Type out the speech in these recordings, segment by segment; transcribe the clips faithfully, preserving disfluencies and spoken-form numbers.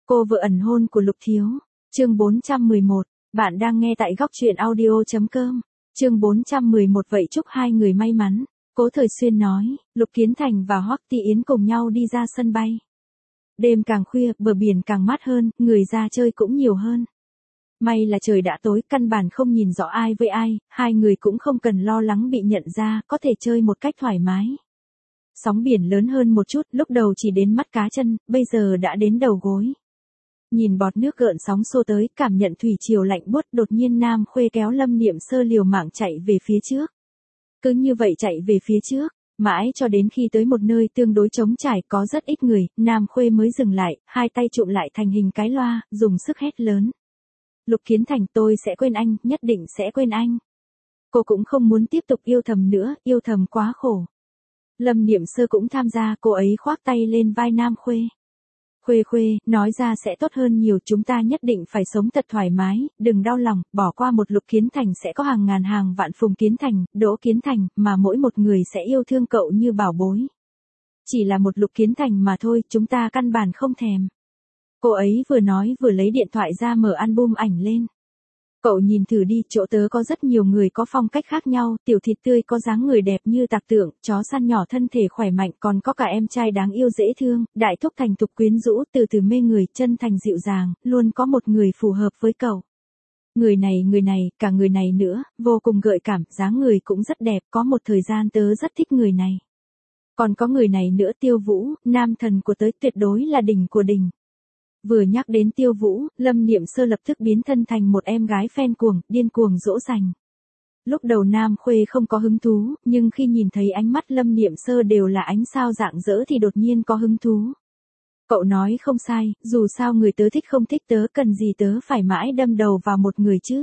Cô vợ ẩn hôn của Lục Thiếu. Chương bốn trăm mười một. Bạn đang nghe tại góc truyện audio chấm com. Chương bốn trăm mười một. Vậy chúc hai người may mắn. Cố Thời Xuyên nói, Lục Kiến Thành và Hoắc Tỷ Yến cùng nhau đi ra sân bay. Đêm càng khuya, bờ biển càng mát hơn, người ra chơi cũng nhiều hơn. May là trời đã tối, căn bản không nhìn rõ ai với ai, hai người cũng không cần lo lắng bị nhận ra, có thể chơi một cách thoải mái. Sóng biển lớn hơn một chút, lúc đầu chỉ đến mắt cá chân, bây giờ đã đến đầu gối. Nhìn bọt nước gợn sóng xô tới, cảm nhận thủy triều lạnh buốt, đột nhiên Nam Khuê kéo Lâm Niệm Sơ liều mạng chạy về phía trước. Cứ như vậy chạy về phía trước, mãi cho đến khi tới một nơi tương đối trống trải có rất ít người, Nam Khuê mới dừng lại, hai tay trụm lại thành hình cái loa, dùng sức hét lớn. Lục Kiến Thành, tôi sẽ quên anh, nhất định sẽ quên anh. Cô cũng không muốn tiếp tục yêu thầm nữa, yêu thầm quá khổ. Lâm Niệm Sơ cũng tham gia, cô ấy khoác tay lên vai Nam Khuê. Khuê Khuê, nói ra sẽ tốt hơn nhiều, chúng ta nhất định phải sống thật thoải mái, đừng đau lòng, bỏ qua một Lục Kiến Thành sẽ có hàng ngàn hàng vạn Phùng Kiến Thành, Đỗ Kiến Thành, mà mỗi một người sẽ yêu thương cậu như bảo bối. Chỉ là một Lục Kiến Thành mà thôi, chúng ta căn bản không thèm. Cô ấy vừa nói vừa lấy điện thoại ra mở album ảnh lên. Cậu nhìn thử đi, chỗ tớ có rất nhiều người có phong cách khác nhau, tiểu thịt tươi có dáng người đẹp như tạc tượng, chó săn nhỏ thân thể khỏe mạnh, còn có cả em trai đáng yêu dễ thương, đại thúc thành thục quyến rũ, từ từ mê người, chân thành dịu dàng, luôn có một người phù hợp với cậu. Người này người này, cả người này nữa, vô cùng gợi cảm, dáng người cũng rất đẹp, có một thời gian tớ rất thích người này. Còn có người này nữa, Tiêu Vũ, nam thần của tớ, tuyệt đối là đỉnh của đỉnh. Vừa nhắc đến Tiêu Vũ, Lâm Niệm Sơ lập tức biến thân thành một em gái phen cuồng, điên cuồng dỗ dành. Lúc đầu Nam Khuê không có hứng thú, nhưng khi nhìn thấy ánh mắt Lâm Niệm Sơ đều là ánh sao rạng rỡ thì đột nhiên có hứng thú. Cậu nói không sai, dù sao người tớ thích không thích tớ, cần gì tớ phải mãi đâm đầu vào một người chứ.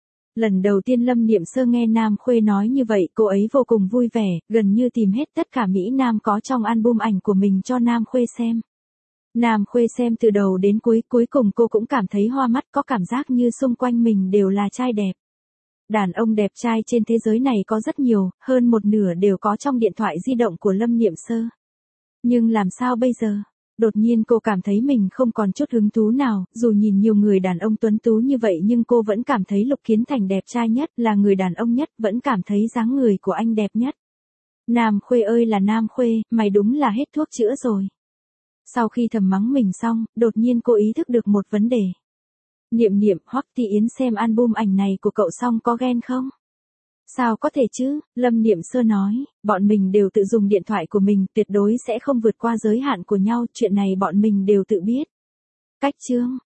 Lần đầu tiên Lâm Niệm Sơ nghe Nam Khuê nói như vậy, cô ấy vô cùng vui vẻ, gần như tìm hết tất cả Mỹ Nam có trong album ảnh của mình cho Nam Khuê xem. Nam Khuê xem từ đầu đến cuối, cuối cùng cô cũng cảm thấy hoa mắt, có cảm giác như xung quanh mình đều là trai đẹp. Đàn ông đẹp trai trên thế giới này có rất nhiều, hơn một nửa đều có trong điện thoại di động của Lâm Niệm Sơ. Nhưng làm sao bây giờ? Đột nhiên cô cảm thấy mình không còn chút hứng thú nào, dù nhìn nhiều người đàn ông tuấn tú như vậy nhưng cô vẫn cảm thấy Lục Kiến Thành đẹp trai nhất, là người đàn ông nhất, vẫn cảm thấy dáng người của anh đẹp nhất. Nam Khuê ơi là Nam Khuê, mày đúng là hết thuốc chữa rồi. Sau khi thầm mắng mình xong, đột nhiên cô ý thức được một vấn đề. Niệm Niệm, Hoắc Tỷ Yến xem album ảnh này của cậu xong có ghen không? Sao có thể chứ, Lâm Niệm Sơ nói, bọn mình đều tự dùng điện thoại của mình, tuyệt đối sẽ không vượt qua giới hạn của nhau, chuyện này bọn mình đều tự biết. Cách chương,